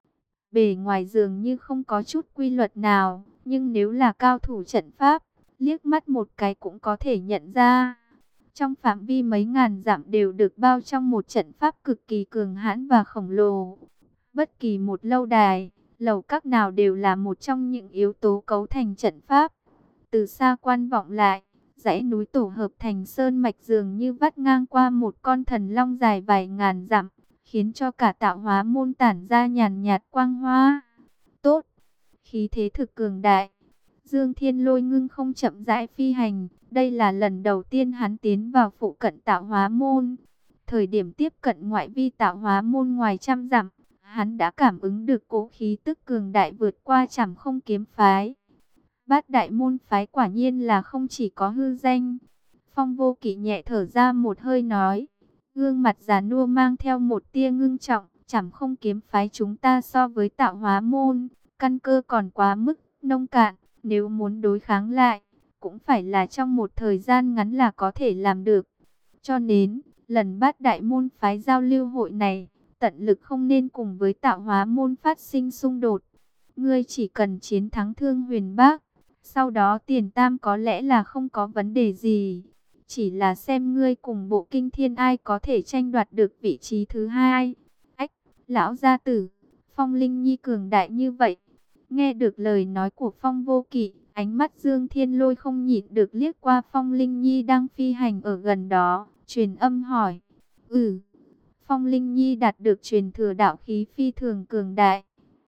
Bề ngoài dường như không có chút quy luật nào, nhưng nếu là cao thủ trận pháp, liếc mắt một cái cũng có thể nhận ra. Trong phạm vi mấy ngàn dặm đều được bao trong một trận pháp cực kỳ cường hãn và khổng lồ. Bất kỳ một lâu đài, lầu các nào đều là một trong những yếu tố cấu thành trận pháp. Từ xa quan vọng lại, dãy núi tổ hợp thành sơn mạch dường như vắt ngang qua một con thần long dài vài ngàn dặm, khiến cho cả Tạo Hóa Môn tản ra nhàn nhạt quang hoa. Tốt, khí thế thực cường đại. Dương Thiên Lôi ngưng không chậm rãi phi hành, đây là lần đầu tiên hắn tiến vào phụ cận Tạo Hóa Môn. Thời điểm tiếp cận ngoại vi Tạo Hóa Môn ngoài trăm dặm, hắn đã cảm ứng được cỗ khí tức cường đại vượt qua Trảm Không kiếm phái. Bát đại môn phái quả nhiên là không chỉ có hư danh. Phong Vô Kỵ nhẹ thở ra một hơi nói, gương mặt già nua mang theo một tia ngưng trọng. Trảm Không kiếm phái chúng ta so với Tạo Hóa Môn, căn cơ còn quá mức nông cạn. Nếu muốn đối kháng lại, cũng phải là trong một thời gian ngắn là có thể làm được. Cho nên, lần bát đại môn phái giao lưu hội này, tận lực không nên cùng với Tạo Hóa Môn phát sinh xung đột. Ngươi chỉ cần chiến thắng Thương Huyền Bác, sau đó tiền tam có lẽ là không có vấn đề gì. Chỉ là xem ngươi cùng Bộ Kinh Thiên ai có thể tranh đoạt được vị trí thứ hai. Ách, lão gia tử, Phong Linh Nhi cường đại như vậy. Nghe được lời nói của Phong Vô Kỵ, ánh mắt Dương Thiên Lôi không nhịn được liếc qua Phong Linh Nhi đang phi hành ở gần đó, truyền âm hỏi. Ừ, Phong Linh Nhi đạt được truyền thừa đạo khí phi thường cường đại.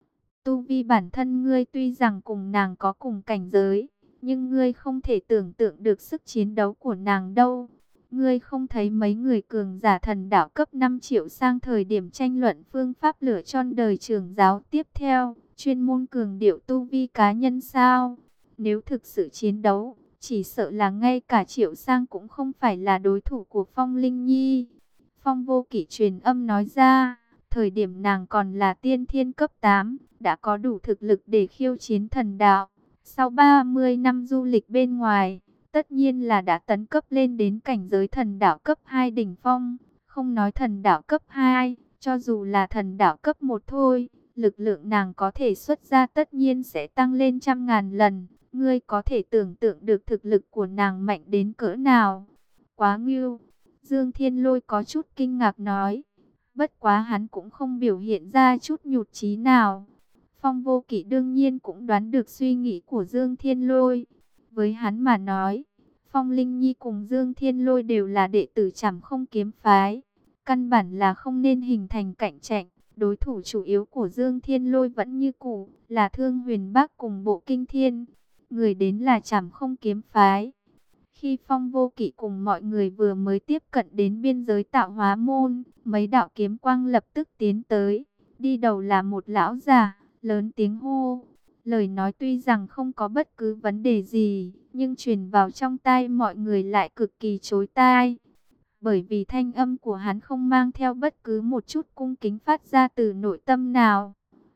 Tu vi bản thân ngươi tuy rằng cùng nàng có cùng cảnh giới, nhưng ngươi không thể tưởng tượng được sức chiến đấu của nàng đâu. Ngươi không thấy mấy người cường giả thần đạo cấp năm triệu sang thời điểm tranh luận phương pháp lựa chọn đời trưởng giáo tiếp theo, chuyên môn cường điệu tu vi cá nhân sao? Nếu thực sự chiến đấu, chỉ sợ là ngay cả Triệu Sang cũng không phải là đối thủ của Phong Linh Nhi. Phong Vô Kỵ truyền âm nói ra, thời điểm nàng còn là tiên thiên cấp tám, đã có đủ thực lực để khiêu chiến thần đạo. Sau ba mươi năm du lịch bên ngoài, tất nhiên là đã tấn cấp lên đến cảnh giới thần đạo cấp hai đỉnh phong. Không nói thần đạo cấp hai, cho dù là thần đạo cấp một thôi, lực lượng nàng có thể xuất ra tất nhiên sẽ tăng lên trăm ngàn lần. Ngươi có thể tưởng tượng được thực lực của nàng mạnh đến cỡ nào? Quá ngưu! Dương Thiên Lôi có chút kinh ngạc nói. Bất quá hắn cũng không biểu hiện ra chút nhụt chí nào. Phong Vô Kỵ đương nhiên cũng đoán được suy nghĩ của Dương Thiên Lôi. Với hắn mà nói, Phong Linh Nhi cùng Dương Thiên Lôi đều là đệ tử Trảm Không kiếm phái. Căn bản là không nên hình thành cạnh tranh. Đối thủ chủ yếu của Dương Thiên Lôi vẫn như cũ, là Thương Huyền Bác cùng Bộ Kinh Thiên. Người đến là Trảm Không kiếm phái. Khi Phong Vô Kỵ cùng mọi người vừa mới tiếp cận đến biên giới Tạo Hóa Môn, mấy đạo kiếm quang lập tức tiến tới. Đi đầu là một lão già, lớn tiếng hô. Lời nói tuy rằng không có bất cứ vấn đề gì, nhưng truyền vào trong tai mọi người lại cực kỳ chói tai. Bởi vì thanh âm của hắn không mang theo bất cứ một chút cung kính phát ra từ nội tâm nào.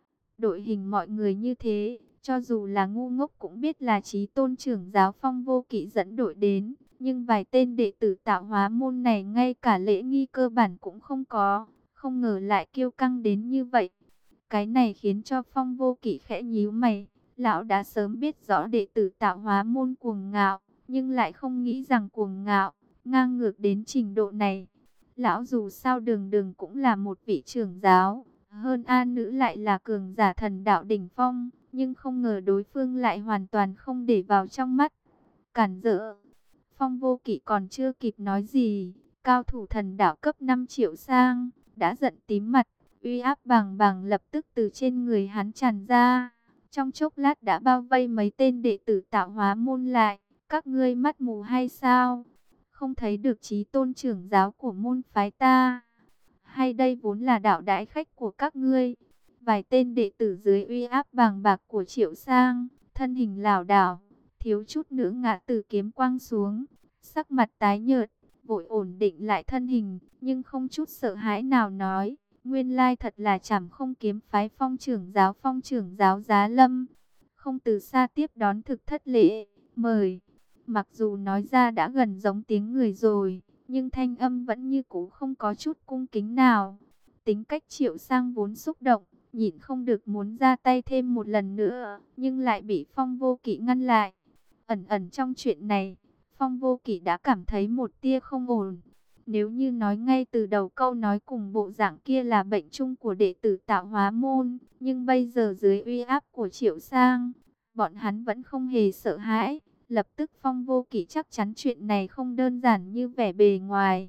Đội hình mọi người như thế, cho dù là ngu ngốc cũng biết là Chí Tôn trưởng giáo Phong Vô Kỵ dẫn đội đến. Nhưng vài tên đệ tử Tạo Hóa Môn này ngay cả lễ nghi cơ bản cũng không có, không ngờ lại kiêu căng đến như vậy. Cái này khiến cho Phong Vô Kỵ khẽ nhíu mày. Lão đã sớm biết rõ đệ tử Tạo Hóa Môn cuồng ngạo, nhưng lại không nghĩ rằng cuồng ngạo ngang ngược đến trình độ này. Lão dù sao đường đường cũng là một vị trưởng giáo, Hơn A Nữ lại là cường giả thần đạo đỉnh phong, nhưng không ngờ đối phương lại hoàn toàn không để vào trong mắt. Cản rỡ. Phong Vô Kỵ còn chưa kịp nói gì, cao thủ thần đạo cấp năm Triệu Sang đã giận tím mặt, uy áp bàng bàng lập tức từ trên người hắn tràn ra. Trong chốc lát đã bao vây mấy tên đệ tử Tạo Hóa môn lại. Các ngươi mắt mù hay sao? Không thấy được chí tôn trưởng giáo của môn phái ta? Hay đây vốn là đạo đãi khách của các ngươi? Vài tên đệ tử dưới uy áp bàng bạc của Triệu Sang, thân hình lảo đảo, thiếu chút nữa ngã từ kiếm quang xuống, sắc mặt tái nhợt, vội ổn định lại thân hình, nhưng không chút sợ hãi nào nói, nguyên lai thật là Trảm Không kiếm phái Phong trưởng giáo Phong trưởng giáo Giá Lâm. Không từ xa tiếp đón thực thất lễ, mời. Mặc dù nói ra đã gần giống tiếng người rồi, nhưng thanh âm vẫn như cũ không có chút cung kính nào. Tính cách Triệu Sang vốn xúc động, nhịn không được muốn ra tay thêm một lần nữa, nhưng lại bị Phong Vô Kỵ ngăn lại. Ẩn ẩn trong chuyện này, Phong Vô Kỵ đã cảm thấy một tia không ổn. Nếu như nói ngay từ đầu câu nói cùng bộ dạng kia là bệnh chung của đệ tử Tạo Hóa môn, nhưng bây giờ dưới uy áp của Triệu Sang, bọn hắn vẫn không hề sợ hãi. Lập tức Phong Vô Kỵ chắc chắn chuyện này không đơn giản như vẻ bề ngoài.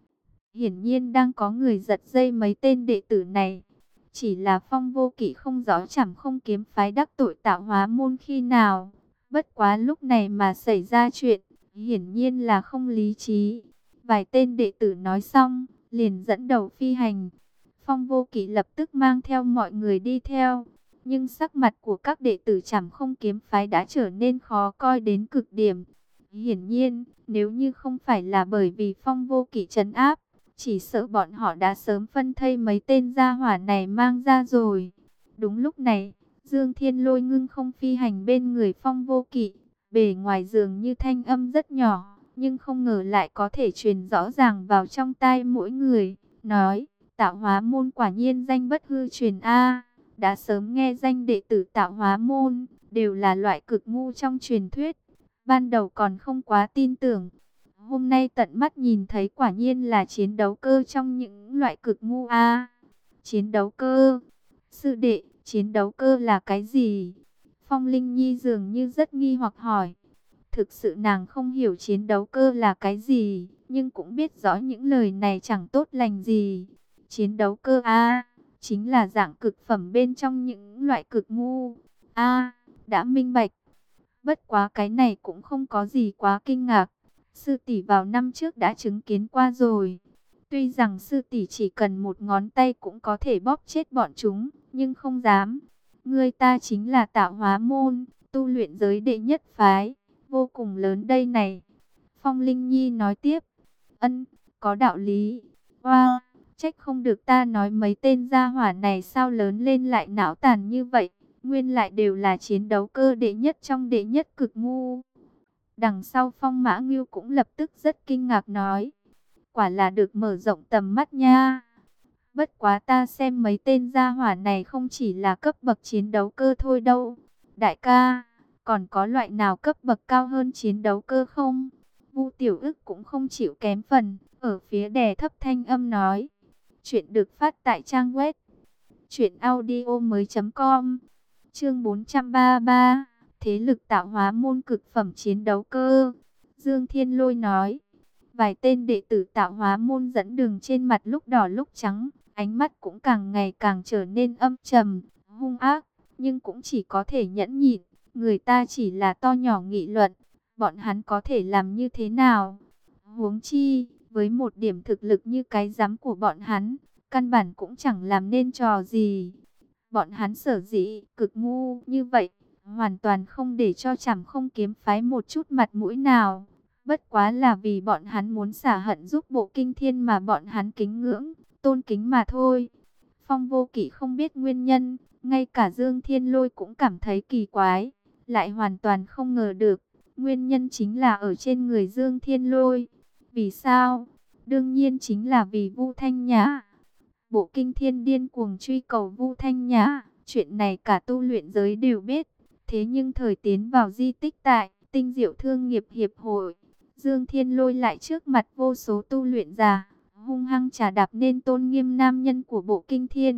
Hiển nhiên đang có người giật dây mấy tên đệ tử này. Chỉ là Phong Vô Kỵ không rõ Trảm Không kiếm phái đắc tội Tạo Hóa môn khi nào. Bất quá lúc này mà xảy ra chuyện, hiển nhiên là không lý trí. Vài tên đệ tử nói xong, liền dẫn đầu phi hành. Phong Vô Kỵ lập tức mang theo mọi người đi theo. Nhưng sắc mặt của các đệ tử Trảm Không kiếm phái đã trở nên khó coi đến cực điểm. Hiển nhiên, nếu như không phải là bởi vì Phong Vô Kỵ trấn áp, chỉ sợ bọn họ đã sớm phân thây mấy tên gia hỏa này mang ra rồi. Đúng lúc này, Dương Thiên Lôi ngưng không phi hành bên người Phong Vô Kỵ, bề ngoài dường như thanh âm rất nhỏ, nhưng không ngờ lại có thể truyền rõ ràng vào trong tai mỗi người, nói: Tạo Hóa môn quả nhiên danh bất hư truyền a. Đã sớm nghe danh đệ tử Tạo Hóa môn, đều là loại cực ngu trong truyền thuyết. Ban đầu còn không quá tin tưởng. Hôm nay tận mắt nhìn thấy quả nhiên là chiến đấu cơ trong những loại cực ngu a. Chiến đấu cơ? Sư đệ, chiến đấu cơ là cái gì? Phong Linh Nhi dường như rất nghi hoặc hỏi. Thực sự nàng không hiểu chiến đấu cơ là cái gì, nhưng cũng biết rõ những lời này chẳng tốt lành gì. Chiến đấu cơ a, chính là dạng cực phẩm bên trong những loại cực ngu. A, đã minh bạch. Bất quá cái này cũng không có gì quá kinh ngạc. Sư tỷ vào năm trước đã chứng kiến qua rồi. Tuy rằng sư tỷ chỉ cần một ngón tay cũng có thể bóp chết bọn chúng, nhưng không dám. Ngươi ta chính là Tạo Hóa môn, tu luyện giới đệ nhất phái, vô cùng lớn đây này. Phong Linh Nhi nói tiếp. Ân, có đạo lý. Wow, trách không được ta nói mấy tên gia hỏa này sao lớn lên lại não tàn như vậy. Nguyên lại đều là chiến đấu cơ đệ nhất trong đệ nhất cực ngu. Đằng sau Phong Mã Ngưu cũng lập tức rất kinh ngạc nói. Quả là được mở rộng tầm mắt nha. Bất quá ta xem mấy tên gia hỏa này không chỉ là cấp bậc chiến đấu cơ thôi đâu. Đại ca, còn có loại nào cấp bậc cao hơn chiến đấu cơ không? Vu Tiểu Ức cũng không chịu kém phần, ở phía đè thấp thanh âm nói. Chuyện được phát tại trang web truyện audio mới chấm com. Chương bốn trăm ba mươi ba, thế lực Tạo Hóa môn cực phẩm chiến đấu cơ. Dương Thiên Lôi nói. Vài tên đệ tử Tạo Hóa môn dẫn đường trên mặt lúc đỏ lúc trắng, ánh mắt cũng càng ngày càng trở nên âm trầm, hung ác, nhưng cũng chỉ có thể nhẫn nhịn. Người ta chỉ là to nhỏ nghị luận, bọn hắn có thể làm như thế nào? Huống chi, với một điểm thực lực như cái giám của bọn hắn, căn bản cũng chẳng làm nên trò gì. Bọn hắn sở dĩ cực ngu như vậy, hoàn toàn không để cho Trảm Không kiếm phái một chút mặt mũi nào. Bất quá là vì bọn hắn muốn xả hận giúp Bộ Kinh Thiên mà bọn hắn kính ngưỡng, tôn kính mà thôi. Phong Vô Kỵ không biết nguyên nhân, ngay cả Dương Thiên Lôi cũng cảm thấy kỳ quái, lại hoàn toàn không ngờ được. Nguyên nhân chính là ở trên người Dương Thiên Lôi. Vì sao? Đương nhiên chính là vì Vu Thanh Nhã. Bộ Kinh Thiên điên cuồng truy cầu Vu Thanh Nhã, chuyện này cả tu luyện giới đều biết. Thế nhưng thời tiến vào di tích tại Tinh Diệu Thương nghiệp hiệp hội, Dương Thiên Lôi lại trước mặt vô số tu luyện giả, hung hăng trà đạp nên tôn nghiêm nam nhân của Bộ Kinh Thiên.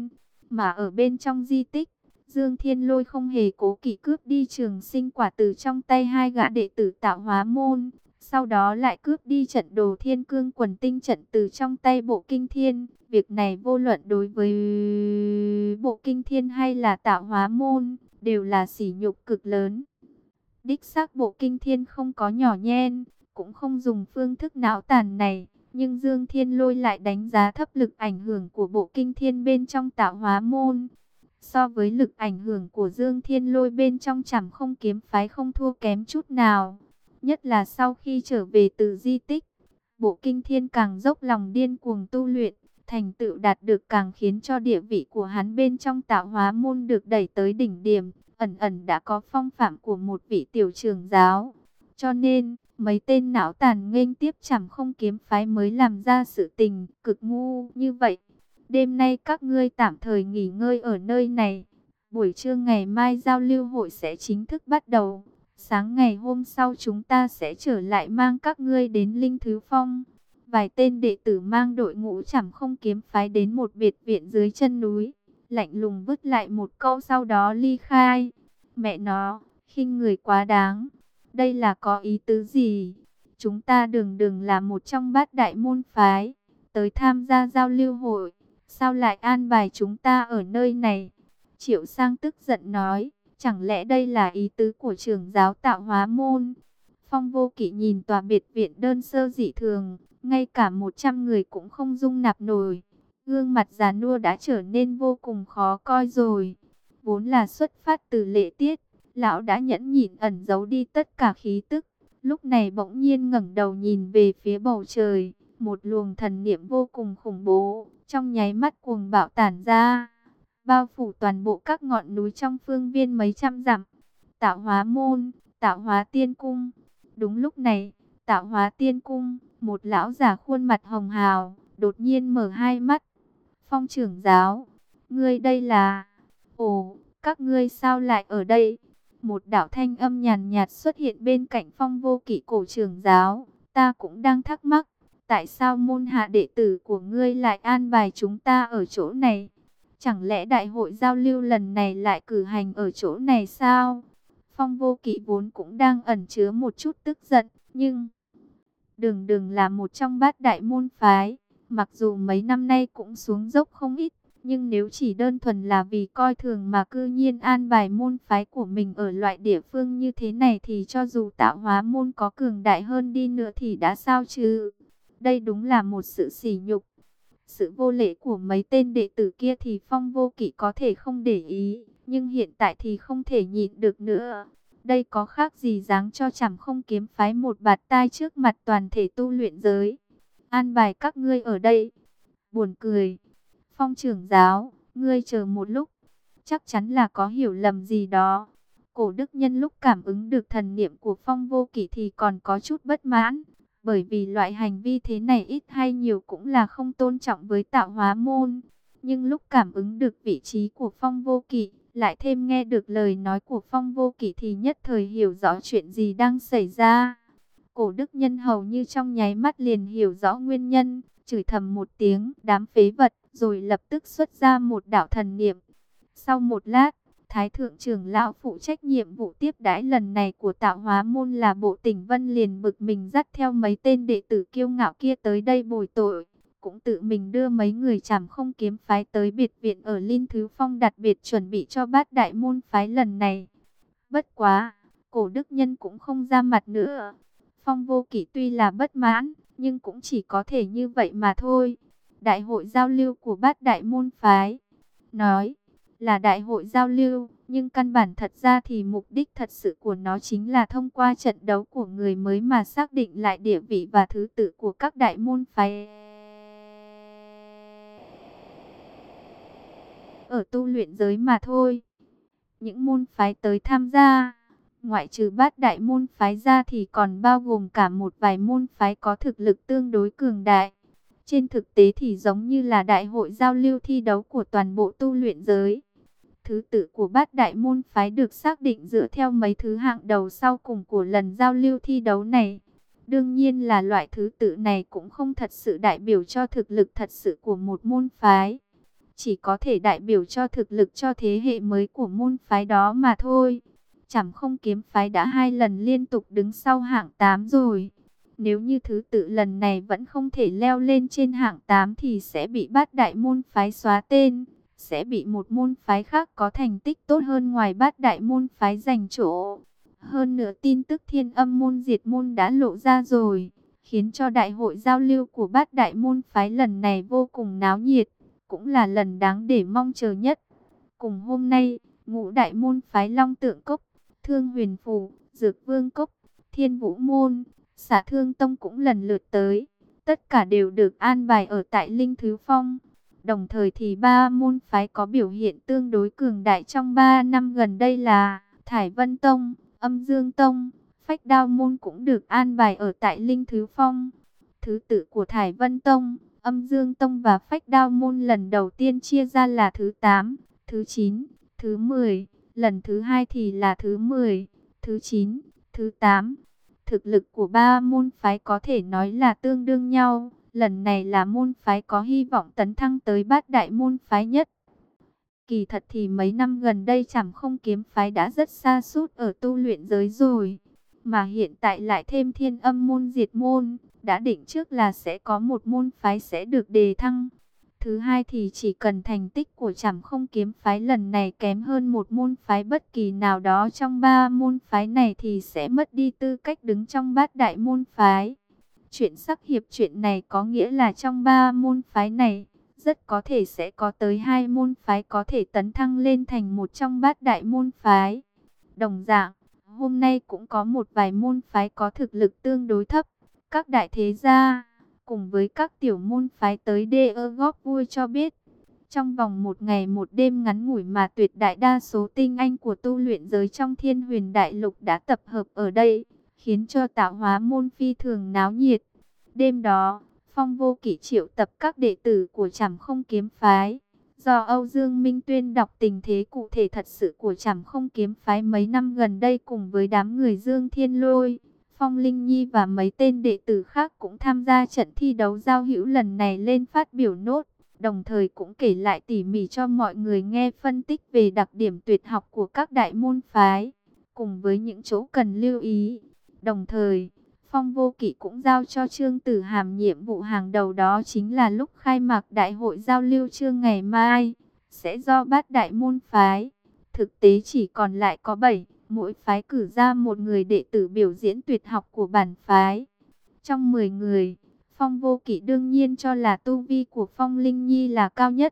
Mà ở bên trong di tích, Dương Thiên Lôi không hề cố kỵ cướp đi trường sinh quả từ trong tay hai gã đệ tử Tạo Hóa môn. Sau đó lại cướp đi trận đồ Thiên Cương Quần Tinh trận từ trong tay Bộ Kinh Thiên. Việc này vô luận đối với Bộ Kinh Thiên hay là Tạo Hóa môn, đều là sỉ nhục cực lớn. Đích xác Bộ Kinh Thiên không có nhỏ nhen, cũng không dùng phương thức não tàn này. Nhưng Dương Thiên Lôi lại đánh giá thấp lực ảnh hưởng của Bộ Kinh Thiên bên trong Tạo Hóa môn. So với lực ảnh hưởng của Dương Thiên Lôi bên trong Trảm Không kiếm phái không thua kém chút nào. Nhất là sau khi trở về từ di tích, Bộ Kinh Thiên càng dốc lòng điên cuồng tu luyện, thành tựu đạt được càng khiến cho địa vị của hắn bên trong Tạo Hóa môn được đẩy tới đỉnh điểm, ẩn ẩn đã có phong phạm của một vị tiểu trưởng giáo. Cho nên, mấy tên não tàn nghênh tiếp Trảm Không kiếm phái mới làm ra sự tình cực ngu như vậy. Đêm nay các ngươi tạm thời nghỉ ngơi ở nơi này. Buổi trưa ngày mai giao lưu hội sẽ chính thức bắt đầu. Sáng ngày hôm sau chúng ta sẽ trở lại mang các ngươi đến Linh Thứ Phong. Vài tên đệ tử mang đội ngũ Trảm Không kiếm phái đến một biệt viện dưới chân núi. Lạnh lùng vứt lại một câu sau đó ly khai. Mẹ nó, khinh người quá đáng. Đây là có ý tứ gì? Chúng ta đường đường là một trong bát đại môn phái, tới tham gia giao lưu hội. Sao lại an bài chúng ta ở nơi này? Triệu Sang tức giận nói, chẳng lẽ đây là ý tứ của trưởng giáo Tạo Hóa môn? Phong Vô Kỵ nhìn tòa biệt viện đơn sơ dị thường, ngay cả một trăm người cũng không dung nạp nổi. Gương mặt già nua đã trở nên vô cùng khó coi rồi. Vốn là xuất phát từ lễ tiết, lão đã nhẫn nhịn ẩn giấu đi tất cả khí tức. Lúc này bỗng nhiên ngẩng đầu nhìn về phía bầu trời, một luồng thần niệm vô cùng khủng bố trong nháy mắt cuồng bạo tản ra, bao phủ toàn bộ các ngọn núi trong phương viên mấy trăm dặm. Tạo Hóa môn, Tạo Hóa tiên cung. Đúng lúc này, Tạo Hóa tiên cung, một lão già khuôn mặt hồng hào, đột nhiên mở hai mắt. Phong trưởng giáo, ngươi đây là... Ồ, các ngươi sao lại ở đây? Một đạo thanh âm nhàn nhạt xuất hiện bên cạnh Phong Vô Kỵ cổ trưởng giáo. Ta cũng đang thắc mắc, tại sao môn hạ đệ tử của ngươi lại an bài chúng ta ở chỗ này? Chẳng lẽ đại hội giao lưu lần này lại cử hành ở chỗ này sao? Phong Vô Kỵ vốn cũng đang ẩn chứa một chút tức giận, nhưng đường đường là một trong bát đại môn phái, mặc dù mấy năm nay cũng xuống dốc không ít, nhưng nếu chỉ đơn thuần là vì coi thường mà cư nhiên an bài môn phái của mình ở loại địa phương như thế này thì cho dù Tạo Hóa môn có cường đại hơn đi nữa thì đã sao chứ? Đây đúng là một sự sỉ nhục. Sự vô lễ của mấy tên đệ tử kia thì Phong Vô Kỵ có thể không để ý, nhưng hiện tại thì không thể nhịn được nữa. Đây có khác gì dáng cho Trảm Không kiếm phái một bạt tai trước mặt toàn thể tu luyện giới. An bài các ngươi ở đây. Buồn cười. Phong trưởng giáo, ngươi chờ một lúc. Chắc chắn là có hiểu lầm gì đó. Cổ đức nhân lúc cảm ứng được thần niệm của Phong Vô Kỵ thì còn có chút bất mãn. Bởi vì loại hành vi thế này ít hay nhiều cũng là không tôn trọng với Tạo Hóa môn. Nhưng lúc cảm ứng được vị trí của Phong Vô Kỵ, lại thêm nghe được lời nói của Phong Vô Kỵ thì nhất thời hiểu rõ chuyện gì đang xảy ra. Cổ đức nhân hầu như trong nháy mắt liền hiểu rõ nguyên nhân, chửi thầm một tiếng đám phế vật, rồi lập tức xuất ra một đạo thần niệm. Sau một lát, Thái thượng trưởng lão phụ trách nhiệm vụ tiếp đãi lần này của Tạo Hóa môn là Bộ Tỉnh Vân liền bực mình dắt theo mấy tên đệ tử kiêu ngạo kia tới đây bồi tội, cũng tự mình đưa mấy người Trảm Không kiếm phái tới biệt viện ở Linh Thứ Phong đặc biệt chuẩn bị cho bát đại môn phái lần này. Bất quá, cổ đức nhân cũng không ra mặt nữa. Phong Vô Kỵ tuy là bất mãn, nhưng cũng chỉ có thể như vậy mà thôi. Đại hội giao lưu của bát đại môn phái, nói là đại hội giao lưu, nhưng căn bản thật ra thì mục đích thật sự của nó chính là thông qua trận đấu của người mới mà xác định lại địa vị và thứ tự của các đại môn phái ở tu luyện giới mà thôi. Những môn phái tới tham gia, ngoại trừ bát đại môn phái ra thì còn bao gồm cả một vài môn phái có thực lực tương đối cường đại. Trên thực tế thì giống như là đại hội giao lưu thi đấu của toàn bộ tu luyện giới. Thứ tự của bát đại môn phái được xác định dựa theo mấy thứ hạng đầu sau cùng của lần giao lưu thi đấu này. Đương nhiên là loại thứ tự này cũng không thật sự đại biểu cho thực lực thật sự của một môn phái. chỉ có thể đại biểu cho thực lực cho thế hệ mới của môn phái đó mà thôi. Trảm Không kiếm phái đã hai lần liên tục đứng sau hạng tám rồi. Nếu như thứ tự lần này vẫn không thể leo lên trên hạng tám thì sẽ bị bát đại môn phái xóa tên, sẽ bị một môn phái khác có thành tích tốt hơn ngoài bát đại môn phái giành chỗ. Hơn nữa tin tức Thiên Âm môn diệt môn đã lộ ra rồi, khiến cho đại hội giao lưu của bát đại môn phái lần này vô cùng náo nhiệt, cũng là lần đáng để mong chờ nhất. Cùng hôm nay, ngũ đại môn phái Long Tượng Cốc, Thương Huyền Phù, Dược Vương Cốc, Thiên Vũ Môn, Xả Thương Tông cũng lần lượt tới. Tất cả đều được an bài ở tại Linh Thứ Phong. Đồng thời thì ba môn phái có biểu hiện tương đối cường đại trong ba năm gần đây là Thải Vân Tông, Âm Dương Tông, Phách Đao Môn cũng được an bài ở tại Linh Thứ Phong. Thứ tự của Thải Vân Tông, Âm Dương Tông và Phách Đao Môn lần đầu tiên chia ra là thứ tám, thứ chín, thứ mười, lần thứ hai thì là thứ mười, thứ chín, thứ tám. Thực lực của ba môn phái có thể nói là tương đương nhau, lần này là môn phái có hy vọng tấn thăng tới bát đại môn phái nhất. Kỳ thật thì mấy năm gần đây Trảm Không kiếm phái đã rất sa sút ở tu luyện giới rồi, mà hiện tại lại thêm Thiên Âm môn diệt môn, đã định trước là sẽ có một môn phái sẽ được đề thăng. Thứ hai thì chỉ cần thành tích của Trảm Không kiếm phái lần này kém hơn một môn phái bất kỳ nào đó trong ba môn phái này thì sẽ mất đi tư cách đứng trong bát đại môn phái. Chuyện sắc hiệp chuyện này có nghĩa là trong ba môn phái này, rất có thể sẽ có tới hai môn phái có thể tấn thăng lên thành một trong bát đại môn phái. Đồng dạng, hôm nay cũng có một vài môn phái có thực lực tương đối thấp, các đại thế gia cùng với các tiểu môn phái tới đê ơ góp vui cho biết. Trong vòng một ngày một đêm ngắn ngủi mà tuyệt đại đa số tinh anh của tu luyện giới trong Thiên Huyền Đại Lục đã tập hợp ở đây, khiến cho Tạo Hóa môn phi thường náo nhiệt. Đêm đó, Phong Vô Kỵ triệu tập các đệ tử của Trảm Không kiếm phái, do Âu Dương Minh tuyên đọc tình thế cụ thể thật sự của Trảm Không kiếm phái mấy năm gần đây cùng với đám người Dương Thiên Lôi, Phong Linh Nhi và mấy tên đệ tử khác cũng tham gia trận thi đấu giao hữu lần này lên phát biểu nốt, đồng thời cũng kể lại tỉ mỉ cho mọi người nghe phân tích về đặc điểm tuyệt học của các đại môn phái, cùng với những chỗ cần lưu ý. Đồng thời, Phong Vô Kỵ cũng giao cho Trương Tử Hàm nhiệm vụ hàng đầu, đó chính là lúc khai mạc đại hội giao lưu trương ngày mai, sẽ do bát đại môn phái, thực tế chỉ còn lại có bảy, mỗi phái cử ra một người đệ tử biểu diễn tuyệt học của bản phái. Trong mười người, Phong Vô Kỵ đương nhiên cho là tu vi của Phong Linh Nhi là cao nhất.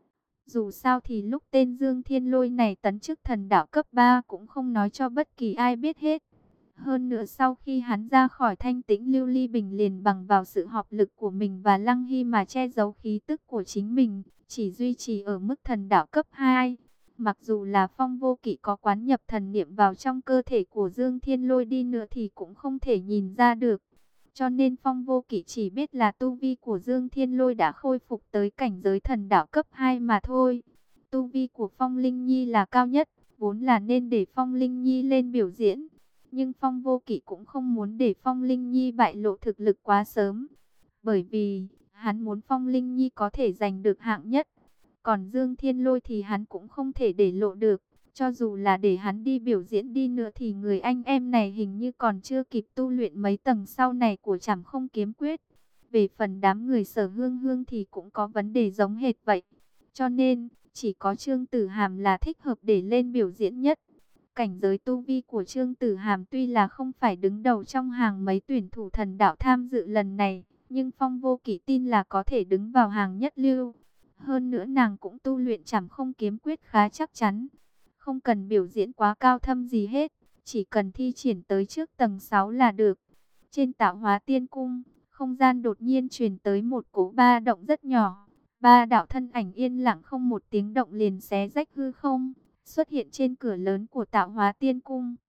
Dù sao thì lúc tên Dương Thiên Lôi này tấn chức thần đạo cấp ba cũng không nói cho bất kỳ ai biết hết. Hơn nữa sau khi hắn ra khỏi Thanh Tĩnh Lưu Ly Bình liền bằng vào sự hợp lực của mình và Lăng Hy mà che giấu khí tức của chính mình, chỉ duy trì ở mức thần đạo cấp hai. Mặc dù là Phong Vô Kỵ có quán nhập thần niệm vào trong cơ thể của Dương Thiên Lôi đi nữa thì cũng không thể nhìn ra được. Cho nên Phong Vô Kỵ chỉ biết là tu vi của Dương Thiên Lôi đã khôi phục tới cảnh giới thần đạo cấp hai mà thôi. Tu vi của Phong Linh Nhi là cao nhất, vốn là nên để Phong Linh Nhi lên biểu diễn. Nhưng Phong Vô Kỵ cũng không muốn để Phong Linh Nhi bại lộ thực lực quá sớm, bởi vì hắn muốn Phong Linh Nhi có thể giành được hạng nhất. Còn Dương Thiên Lôi thì hắn cũng không thể để lộ được. Cho dù là để hắn đi biểu diễn đi nữa thì người anh em này hình như còn chưa kịp tu luyện mấy tầng sau này của Trảm Không kiếm quyết. Về phần đám người Sở Hương Hương thì cũng có vấn đề giống hệt vậy. Cho nên, chỉ có Trương Tử Hàm là thích hợp để lên biểu diễn nhất. Cảnh giới tu vi của Trương Tử Hàm tuy là không phải đứng đầu trong hàng mấy tuyển thủ thần đạo tham dự lần này, nhưng Phong Vô Kỵ tin là có thể đứng vào hàng nhất lưu. Hơn nữa nàng cũng tu luyện Trảm Không kiếm quyết khá chắc chắn. Không cần biểu diễn quá cao thâm gì hết, chỉ cần thi triển tới trước tầng sáu là được. Trên Tạo Hóa Tiên Cung, không gian đột nhiên truyền tới một cỗ ba động rất nhỏ. Ba đạo thân ảnh yên lặng không một tiếng động liền xé rách hư không, xuất hiện trên cửa lớn của Tạo Hóa Tiên Cung.